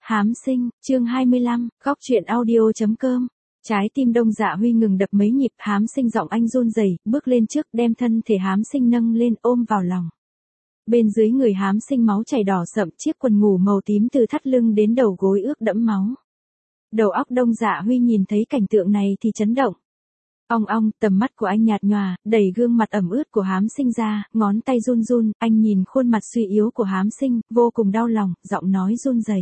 Hám sinh, chương 25, góc truyện audio.com. Trái tim Đông Dạ Huy ngừng đập mấy nhịp, Hám sinh giọng anh run rẩy, bước lên trước đem thân thể Hám sinh nâng lên ôm vào lòng. Bên dưới người Hám sinh máu chảy đỏ sậm, chiếc quần ngủ màu tím từ thắt lưng đến đầu gối ướt đẫm máu. Đầu óc Đông Dạ Huy nhìn thấy cảnh tượng này thì chấn động. Ong ong, tầm mắt của anh nhạt nhòa, đẩy gương mặt ẩm ướt của Hám sinh ra, ngón tay run run, anh nhìn khuôn mặt suy yếu của Hám sinh, vô cùng đau lòng, giọng nói run rẩy.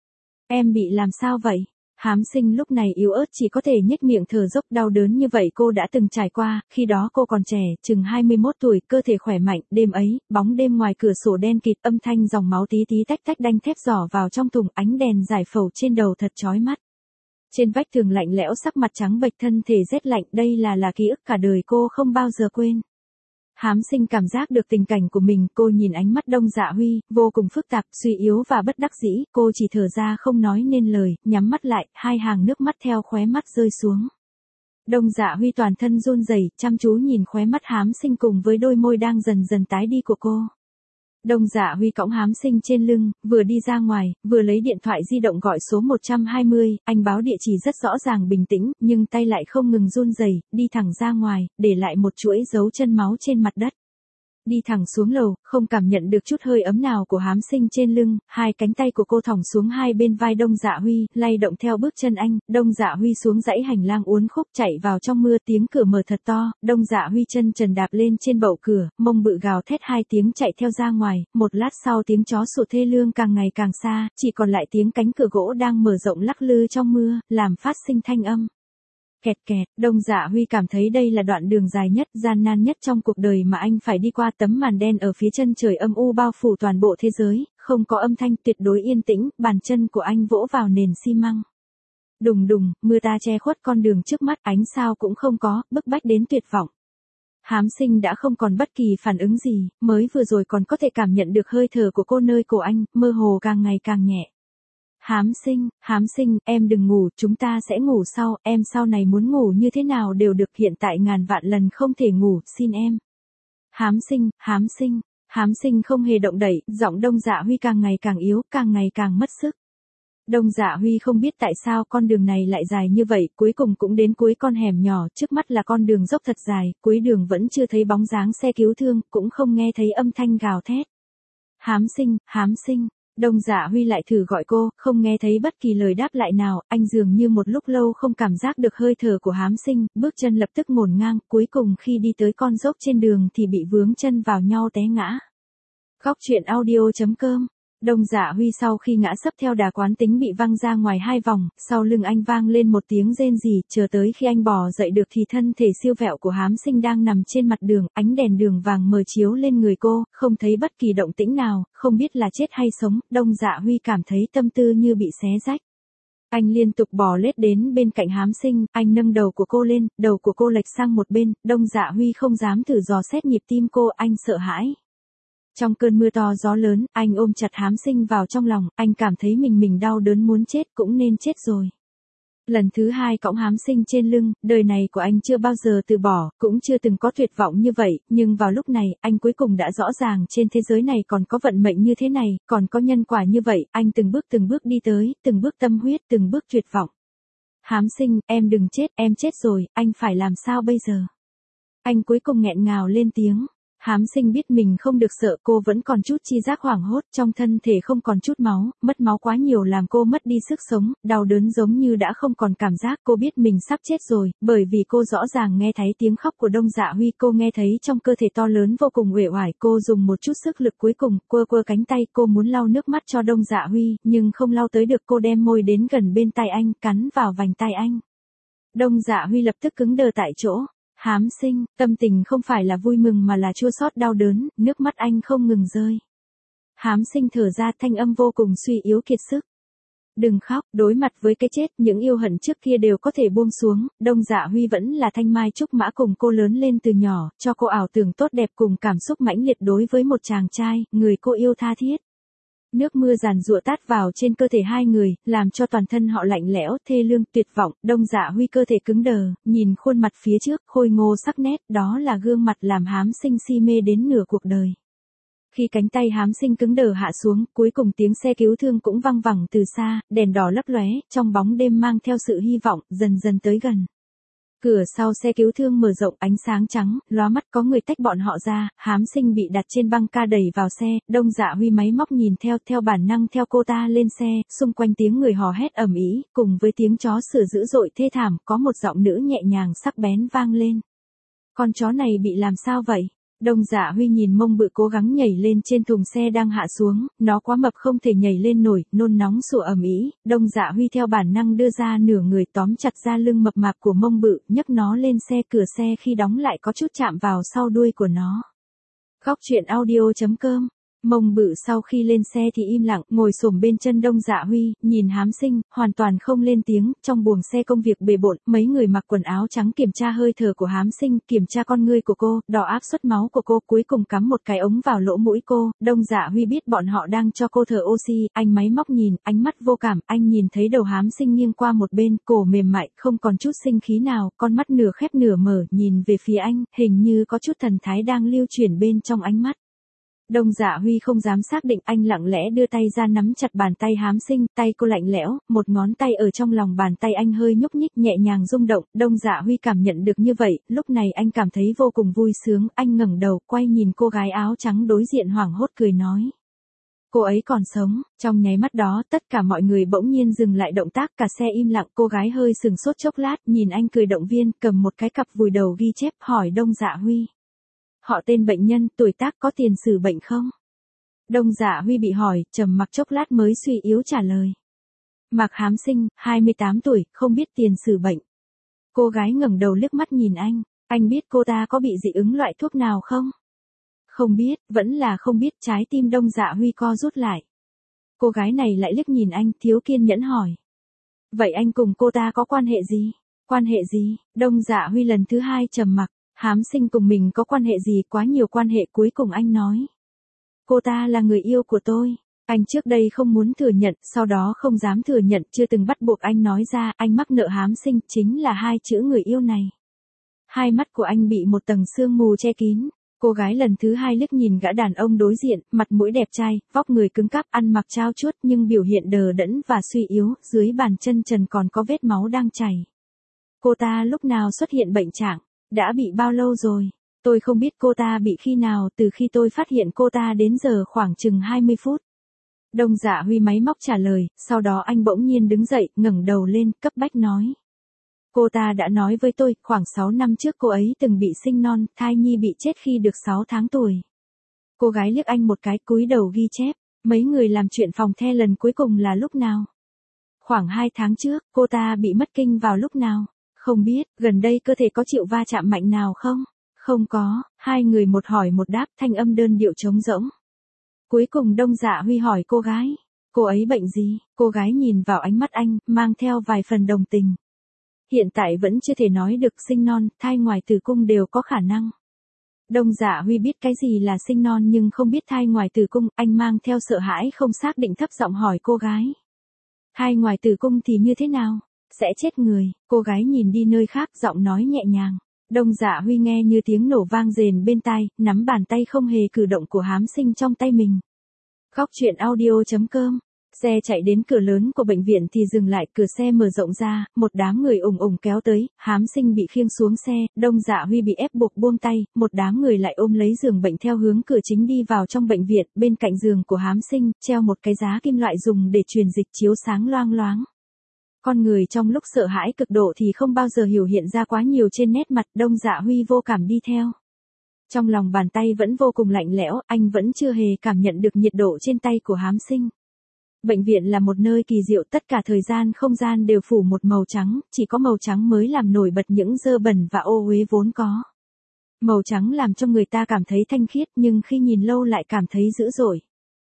Em bị làm sao vậy? Hám sinh lúc này yếu ớt chỉ có thể nhếch miệng thở dốc, đau đớn như vậy cô đã từng trải qua, khi đó cô còn trẻ, chừng 21 tuổi, cơ thể khỏe mạnh, đêm ấy, bóng đêm ngoài cửa sổ đen kịt, âm thanh dòng máu tí tí tách tách đanh thép giỏ vào trong thùng, ánh đèn rải phẩu trên đầu thật chói mắt. Trên vách tường lạnh lẽo, sắc mặt trắng bệch, thân thể rét lạnh, đây là ký ức cả đời cô không bao giờ quên. Hám sinh cảm giác được tình cảnh của mình, cô nhìn ánh mắt Đông Dạ Huy, vô cùng phức tạp, suy yếu và bất đắc dĩ, cô chỉ thở ra không nói nên lời, nhắm mắt lại, hai hàng nước mắt theo khóe mắt rơi xuống. Đông Dạ Huy toàn thân run rẩy, chăm chú nhìn khóe mắt Hám sinh cùng với đôi môi đang dần dần tái đi của cô. Đông Dạ Huy cõng Hám sinh trên lưng, vừa đi ra ngoài, vừa lấy điện thoại di động gọi số 120, anh báo địa chỉ rất rõ ràng bình tĩnh, nhưng tay lại không ngừng run rẩy, đi thẳng ra ngoài, để lại một chuỗi dấu chân máu trên mặt đất. Đi thẳng xuống lầu, không cảm nhận được chút hơi ấm nào của Hám sinh trên lưng, hai cánh tay của cô thõng xuống hai bên vai Đông Dạ Huy, lay động theo bước chân anh, Đông Dạ Huy xuống dãy hành lang uốn khúc chạy vào trong mưa, tiếng cửa mở thật to, Đông Dạ Huy chân trần đạp lên trên bậu cửa, mông bự gào thét hai tiếng chạy theo ra ngoài, một lát sau tiếng chó sủa thê lương càng ngày càng xa, chỉ còn lại tiếng cánh cửa gỗ đang mở rộng lắc lư trong mưa, làm phát sinh thanh âm. Kẹt kẹt, Đông Dạ Huy cảm thấy đây là đoạn đường dài nhất, gian nan nhất trong cuộc đời mà anh phải đi qua, tấm màn đen ở phía chân trời âm u bao phủ toàn bộ thế giới, không có âm thanh, tuyệt đối yên tĩnh, bàn chân của anh vỗ vào nền xi măng. Đùng đùng, mưa ta che khuất con đường trước mắt, ánh sao cũng không có, bức bách đến tuyệt vọng. Hám sinh đã không còn bất kỳ phản ứng gì, mới vừa rồi còn có thể cảm nhận được hơi thở của cô nơi cổ anh, mơ hồ càng ngày càng nhẹ. Hám sinh, em đừng ngủ, chúng ta sẽ ngủ sau, em sau này muốn ngủ như thế nào đều được, hiện tại ngàn vạn lần không thể ngủ, xin em. Hám sinh không hề động đậy, giọng Đông Dạ Huy càng ngày càng yếu, càng ngày càng mất sức. Đông Dạ Huy không biết tại sao con đường này lại dài như vậy, cuối cùng cũng đến cuối con hẻm nhỏ, trước mắt là con đường dốc thật dài, cuối đường vẫn chưa thấy bóng dáng xe cứu thương, cũng không nghe thấy âm thanh gào thét. Hám sinh. Đông Dạ Huy lại thử gọi cô, không nghe thấy bất kỳ lời đáp lại nào, anh dường như một lúc lâu không cảm giác được hơi thở của Hám sinh, bước chân lập tức ngổn ngang, cuối cùng khi đi tới con dốc trên đường thì bị vướng chân vào nhau té ngã. Góc truyện audio.com. Đông Dạ Huy sau khi ngã sấp theo đà quán tính bị văng ra ngoài hai vòng, sau lưng anh vang lên một tiếng rên rỉ, chờ tới khi anh bò dậy được thì thân thể siêu vẹo của Hám sinh đang nằm trên mặt đường, ánh đèn đường vàng mờ chiếu lên người cô, không thấy bất kỳ động tĩnh nào, không biết là chết hay sống, Đông Dạ Huy cảm thấy tâm tư như bị xé rách. Anh liên tục bò lết đến bên cạnh Hám sinh, anh nâng đầu của cô lên, đầu của cô lệch sang một bên, Đông Dạ Huy không dám thử dò xét nhịp tim cô, anh sợ hãi. Trong cơn mưa to gió lớn, anh ôm chặt Hám sinh vào trong lòng, anh cảm thấy mình đau đớn muốn chết, cũng nên chết rồi. Lần thứ hai cõng Hám sinh trên lưng, đời này của anh chưa bao giờ từ bỏ, cũng chưa từng có tuyệt vọng như vậy, nhưng vào lúc này, anh cuối cùng đã rõ ràng trên thế giới này còn có vận mệnh như thế này, còn có nhân quả như vậy, anh từng bước đi tới, từng bước tâm huyết, từng bước tuyệt vọng. Hám sinh, em đừng chết, em chết rồi, anh phải làm sao bây giờ? Anh cuối cùng nghẹn ngào lên tiếng. Hám sinh biết mình không được sợ, cô vẫn còn chút chi giác hoảng hốt, trong thân thể không còn chút máu, mất máu quá nhiều làm cô mất đi sức sống, đau đớn giống như đã không còn cảm giác, cô biết mình sắp chết rồi, bởi vì cô rõ ràng nghe thấy tiếng khóc của Đông Dạ Huy, cô nghe thấy trong cơ thể to lớn vô cùng uể oải, cô dùng một chút sức lực cuối cùng, quơ cánh tay, cô muốn lau nước mắt cho Đông Dạ Huy, nhưng không lau tới được, cô đem môi đến gần bên tai anh, cắn vào vành tai anh. Đông Dạ Huy lập tức cứng đờ tại chỗ. Hám sinh, tâm tình không phải là vui mừng mà là chua xót đau đớn, nước mắt anh không ngừng rơi. Hám sinh thở ra, thanh âm vô cùng suy yếu kiệt sức. Đừng khóc, đối mặt với cái chết, những yêu hận trước kia đều có thể buông xuống, Đông Dạ Huy vẫn là thanh mai trúc mã cùng cô lớn lên từ nhỏ, cho cô ảo tưởng tốt đẹp cùng cảm xúc mãnh liệt đối với một chàng trai, người cô yêu tha thiết. Nước mưa giàn giụa tát vào trên cơ thể hai người, làm cho toàn thân họ lạnh lẽo, thê lương, tuyệt vọng, Đông Dạ Huy cơ thể cứng đờ, nhìn khuôn mặt phía trước, khôi ngô sắc nét, đó là gương mặt làm Hám sinh si mê đến nửa cuộc đời. Khi cánh tay Hám Sinh cứng đờ hạ xuống, cuối cùng tiếng xe cứu thương cũng vang vẳng từ xa, đèn đỏ lấp lóe, trong bóng đêm mang theo sự hy vọng, dần dần tới gần. Cửa sau xe cứu thương mở rộng, ánh sáng trắng, lóa mắt, có người tách bọn họ ra, Hám Sinh bị đặt trên băng ca đẩy vào xe, Đông Dạ Huy máy móc nhìn theo bản năng theo cô ta lên xe, xung quanh tiếng người hò hét ầm ĩ, cùng với tiếng chó sủa dữ dội thê thảm, có một giọng nữ nhẹ nhàng sắc bén vang lên. Con chó này bị làm sao vậy? Đông Dạ Huy nhìn mông bự cố gắng nhảy lên trên thùng xe đang hạ xuống, nó quá mập không thể nhảy lên nổi, nôn nóng sủa ầm ĩ. Đông Dạ Huy theo bản năng đưa ra nửa người tóm chặt ra lưng mập mạp của mông bự, nhấc nó lên xe, cửa xe khi đóng lại có chút chạm vào sau đuôi của nó. Góc truyện audio.com. Mông bự sau khi lên xe thì im lặng, ngồi xổm bên chân Đông Dạ Huy, nhìn Hám Sinh, hoàn toàn không lên tiếng. Trong buồng xe công việc bề bộn, mấy người mặc quần áo trắng kiểm tra hơi thở của Hám Sinh, kiểm tra con ngươi của cô, đo áp suất máu của cô, cuối cùng cắm một cái ống vào lỗ mũi cô. Đông Dạ Huy biết bọn họ đang cho cô thở oxy, anh máy móc nhìn, ánh mắt vô cảm, anh nhìn thấy đầu Hám Sinh nghiêng qua một bên, cổ mềm mại, không còn chút sinh khí nào, con mắt nửa khép nửa mở, nhìn về phía anh, hình như có chút thần thái đang lưu chuyển bên trong ánh mắt. Đông Dạ Huy không dám xác định, anh lặng lẽ đưa tay ra nắm chặt bàn tay Hám Sinh, tay cô lạnh lẽo, một ngón tay ở trong lòng bàn tay anh hơi nhúc nhích nhẹ nhàng rung động. Đông Dạ Huy cảm nhận được như vậy, lúc này anh cảm thấy vô cùng vui sướng, anh ngẩng đầu, quay nhìn cô gái áo trắng đối diện hoảng hốt cười nói. Cô ấy còn sống. Trong nháy mắt đó, tất cả mọi người bỗng nhiên dừng lại động tác, cả xe im lặng, cô gái hơi sừng sốt chốc lát, nhìn anh cười động viên, cầm một cái cặp vùi đầu ghi chép, hỏi Đông Dạ Huy. Họ tên bệnh nhân, tuổi tác, có tiền sử bệnh không? Đông Dạ Huy bị hỏi, trầm mặc chốc lát mới suy yếu trả lời. Mạc Hám Sinh, 28 tuổi, không biết tiền sử bệnh. Cô gái ngẩng đầu liếc mắt nhìn anh biết cô ta có bị dị ứng loại thuốc nào không? Không biết, vẫn là không biết. Trái tim Đông Dạ Huy co rút lại. Cô gái này lại liếc nhìn anh, thiếu kiên nhẫn hỏi. Vậy anh cùng cô ta có quan hệ gì? Quan hệ gì? Đông Dạ Huy lần thứ hai trầm mặc. Hám Sinh cùng mình có quan hệ gì? Quá nhiều quan hệ. Cuối cùng anh nói. Cô ta là người yêu của tôi. Anh trước đây không muốn thừa nhận, sau đó không dám thừa nhận, chưa từng bắt buộc anh nói ra, anh mắc nợ Hám Sinh, chính là hai chữ người yêu này. Hai mắt của anh bị một tầng sương mù che kín. Cô gái lần thứ hai liếc nhìn gã đàn ông đối diện, mặt mũi đẹp trai, vóc người cứng cáp, ăn mặc trao chuốt nhưng biểu hiện đờ đẫn và suy yếu, dưới bàn chân trần còn có vết máu đang chảy. Cô ta lúc nào xuất hiện bệnh trạng? Đã bị bao lâu rồi? Tôi không biết cô ta bị khi nào, từ khi tôi phát hiện cô ta đến giờ khoảng chừng 20 phút. Đông Dạ Huy máy móc trả lời, sau đó anh bỗng nhiên đứng dậy, ngẩng đầu lên, cấp bách nói. Cô ta đã nói với tôi, khoảng 6 năm trước cô ấy từng bị sinh non, thai nhi bị chết khi được 6 tháng tuổi. Cô gái liếc anh một cái, cúi đầu ghi chép, mấy người làm chuyện phòng the lần cuối cùng là lúc nào? Khoảng 2 tháng trước, cô ta bị mất kinh vào lúc nào? Không biết, gần đây cơ thể có chịu va chạm mạnh nào không? Không có. Hai người một hỏi một đáp, thanh âm đơn điệu trống rỗng. Cuối cùng Đông Dạ Huy hỏi cô gái, cô ấy bệnh gì? Cô gái nhìn vào ánh mắt anh, mang theo vài phần đồng tình. Hiện tại vẫn chưa thể nói được, sinh non, thai ngoài tử cung đều có khả năng. Đông Dạ Huy biết cái gì là sinh non nhưng không biết thai ngoài tử cung, anh mang theo sợ hãi không xác định thấp giọng hỏi cô gái. Thai ngoài tử cung thì như thế nào? Sẽ chết người. Cô gái nhìn đi nơi khác, giọng nói nhẹ nhàng. Đông Dạ Huy nghe như tiếng nổ vang rền bên tai, nắm bàn tay không hề cử động của Hám Sinh trong tay mình. Góc truyện audio.com. Xe chạy đến cửa lớn của bệnh viện thì dừng lại, cửa xe mở rộng ra, một đám người ùng ùng kéo tới, Hám Sinh bị khiêng xuống xe, Đông Dạ Huy bị ép buộc buông tay, một đám người lại ôm lấy giường bệnh theo hướng cửa chính đi vào trong bệnh viện, bên cạnh giường của Hám Sinh, treo một cái giá kim loại dùng để truyền dịch chiếu sáng loang loáng. Con người trong lúc sợ hãi cực độ thì không bao giờ hiểu hiện ra quá nhiều trên nét mặt, Đông Dạ Huy vô cảm đi theo. Trong lòng bàn tay vẫn vô cùng lạnh lẽo, anh vẫn chưa hề cảm nhận được nhiệt độ trên tay của Hám Sinh. Bệnh viện là một nơi kỳ diệu, tất cả thời gian không gian đều phủ một màu trắng, chỉ có màu trắng mới làm nổi bật những dơ bẩn và ô uế vốn có. Màu trắng làm cho người ta cảm thấy thanh khiết nhưng khi nhìn lâu lại cảm thấy dữ dội.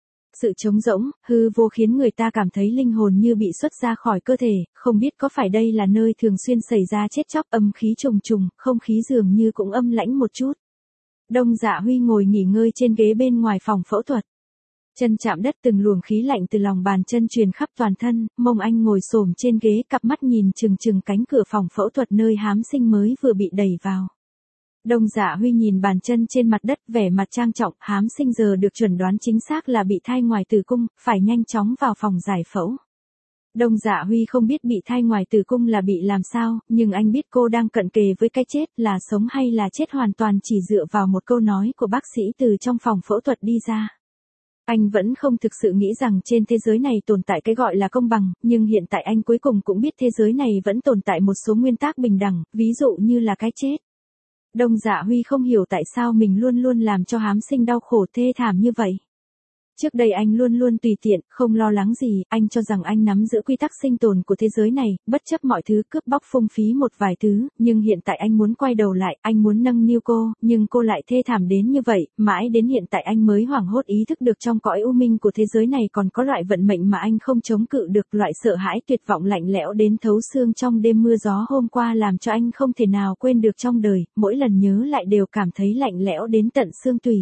Sự trống rỗng, hư vô khiến người ta cảm thấy linh hồn như bị xuất ra khỏi cơ thể, không biết có phải đây là nơi thường xuyên xảy ra chết chóc, âm khí trùng trùng, không khí dường như cũng âm lãnh một chút. Đông Dạ Huy ngồi nghỉ ngơi trên ghế bên ngoài phòng phẫu thuật. Chân chạm đất, từng luồng khí lạnh từ lòng bàn chân truyền khắp toàn thân, mông anh ngồi xổm trên ghế, cặp mắt nhìn chừng chừng cánh cửa phòng phẫu thuật nơi Hám Sinh mới vừa bị đẩy vào. Đông Dạ Huy nhìn bàn chân trên mặt đất vẻ mặt trang trọng, Hám Sinh giờ được chuẩn đoán chính xác là bị thai ngoài tử cung, phải nhanh chóng vào phòng giải phẫu. Đông Dạ Huy không biết bị thai ngoài tử cung là bị làm sao, nhưng anh biết cô đang cận kề với cái chết, là sống hay là chết hoàn toàn chỉ dựa vào một câu nói của bác sĩ từ trong phòng phẫu thuật đi ra. Anh vẫn không thực sự nghĩ rằng trên thế giới này tồn tại cái gọi là công bằng, nhưng hiện tại anh cuối cùng cũng biết thế giới này vẫn tồn tại một số nguyên tắc bình đẳng, ví dụ như là cái chết. Đông Dạ Huy không hiểu tại sao mình luôn luôn làm cho Hám Sinh đau khổ thê thảm như vậy. Trước đây anh luôn luôn tùy tiện, không lo lắng gì, anh cho rằng anh nắm giữ quy tắc sinh tồn của thế giới này, bất chấp mọi thứ cướp bóc phung phí một vài thứ, nhưng hiện tại anh muốn quay đầu lại, anh muốn nâng niu cô, nhưng cô lại thê thảm đến như vậy, mãi đến hiện tại anh mới hoảng hốt ý thức được trong cõi u minh của thế giới này còn có loại vận mệnh mà anh không chống cự được, loại sợ hãi tuyệt vọng lạnh lẽo đến thấu xương trong đêm mưa gió hôm qua làm cho anh không thể nào quên được trong đời, mỗi lần nhớ lại đều cảm thấy lạnh lẽo đến tận xương tủy.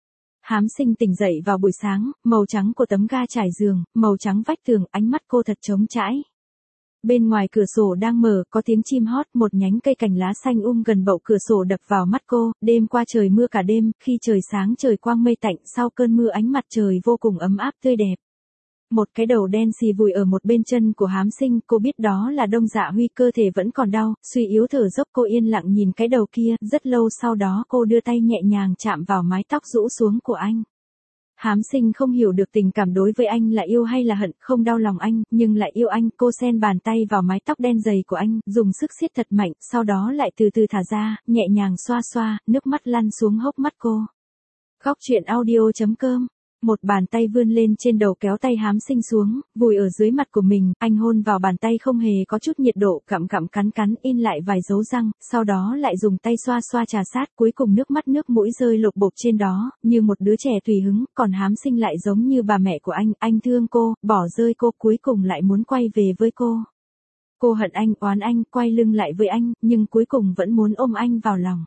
Hám Sinh tỉnh dậy vào buổi sáng, màu trắng của tấm ga trải giường, màu trắng vách tường, ánh mắt cô thật trống trải. Bên ngoài cửa sổ đang mở, có tiếng chim hót, một nhánh cây cành lá xanh gần bậu cửa sổ đập vào mắt cô, đêm qua trời mưa cả đêm, khi trời sáng trời quang mây tạnh, sau cơn mưa ánh mặt trời vô cùng ấm áp tươi đẹp. Một cái đầu đen xì vùi ở một bên chân của Hám Sinh, cô biết đó là Đông Dạ Huy, cơ thể vẫn còn đau, suy yếu thở dốc, cô yên lặng nhìn cái đầu kia, rất lâu sau đó cô đưa tay nhẹ nhàng chạm vào mái tóc rũ xuống của anh. Hám Sinh không hiểu được tình cảm đối với anh là yêu hay là hận, không đau lòng anh, nhưng lại yêu anh, cô xen bàn tay vào mái tóc đen dày của anh, dùng sức siết thật mạnh, sau đó lại từ từ thả ra, nhẹ nhàng xoa xoa, nước mắt lăn xuống hốc mắt cô. Góc truyện audio.com. Một bàn tay vươn lên trên đầu kéo tay Hám Sinh xuống, vùi ở dưới mặt của mình, anh hôn vào bàn tay không hề có chút nhiệt độ, cặm cặm cắn cắn in lại vài dấu răng, sau đó lại dùng tay xoa xoa trà sát, cuối cùng nước mắt nước mũi rơi lộp bộp trên đó, như một đứa trẻ tùy hứng, còn Hám Sinh lại giống như bà mẹ của anh thương cô, bỏ rơi cô, cuối cùng lại muốn quay về với cô. Cô hận anh, oán anh, quay lưng lại với anh, nhưng cuối cùng vẫn muốn ôm anh vào lòng.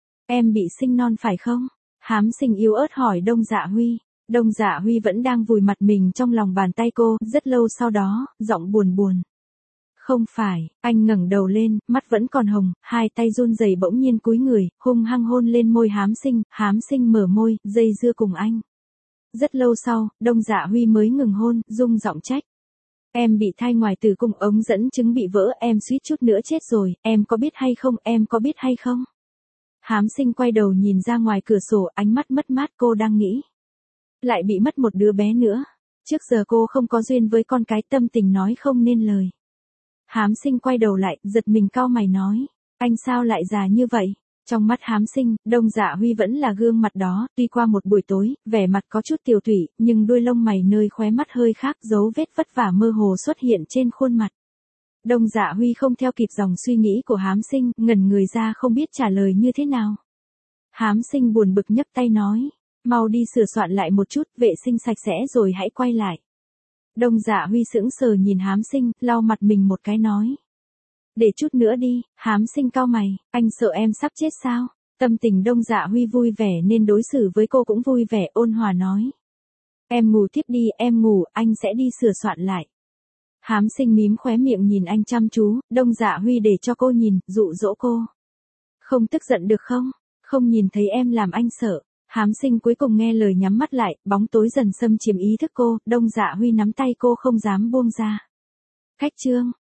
Em bị sinh non phải không? Hám Sinh yếu ớt hỏi Đông Dạ Huy. Đông Dạ Huy vẫn đang vùi mặt mình trong lòng bàn tay cô, rất lâu sau đó, giọng buồn buồn. Không phải, anh ngẩng đầu lên, mắt vẫn còn hồng, hai tay run rẩy bỗng nhiên cúi người, hung hăng hôn lên môi Hám Sinh mở môi, dây dưa cùng anh. Rất lâu sau, Đông Dạ Huy mới ngừng hôn, rung giọng trách. Em bị thai ngoài tử cung, ống dẫn trứng bị vỡ, em suýt chút nữa chết rồi, em có biết hay không, em có biết hay không? Hám Sinh quay đầu nhìn ra ngoài cửa sổ, ánh mắt mất mát, cô đang nghĩ. Lại bị mất một đứa bé nữa. Trước giờ cô không có duyên với con cái, tâm tình nói không nên lời. Hám Sinh quay đầu lại, giật mình cau mày nói. Anh sao lại già như vậy? Trong mắt Hám Sinh, Đông Dạ Huy vẫn là gương mặt đó, tuy qua một buổi tối, vẻ mặt có chút tiều tụy, nhưng đuôi lông mày nơi khóe mắt hơi khác, dấu vết vất vả mơ hồ xuất hiện trên khuôn mặt. Đông Dạ Huy không theo kịp dòng suy nghĩ của Hám Sinh, ngẩn người ra không biết trả lời như thế nào. Hám Sinh buồn bực nhấc tay nói. Mau đi sửa soạn lại một chút, vệ sinh sạch sẽ rồi hãy quay lại. Đông Dạ Huy sững sờ nhìn Hám Sinh, lau mặt mình một cái nói. Để chút nữa đi, Hám Sinh cau mày, anh sợ em sắp chết sao? Tâm tình Đông Dạ Huy vui vẻ nên đối xử với cô cũng vui vẻ, ôn hòa nói. Em ngủ tiếp đi, em ngủ, anh sẽ đi sửa soạn lại. Hám Sinh mím khóe miệng nhìn anh chăm chú, Đông Dạ Huy để cho cô nhìn, dụ dỗ cô. Không tức giận được không? Không nhìn thấy em làm anh sợ. Hám Sinh cuối cùng nghe lời nhắm mắt lại, bóng tối dần xâm chiếm ý thức cô, Đông Dạ Huy nắm tay cô không dám buông ra. Khách chương.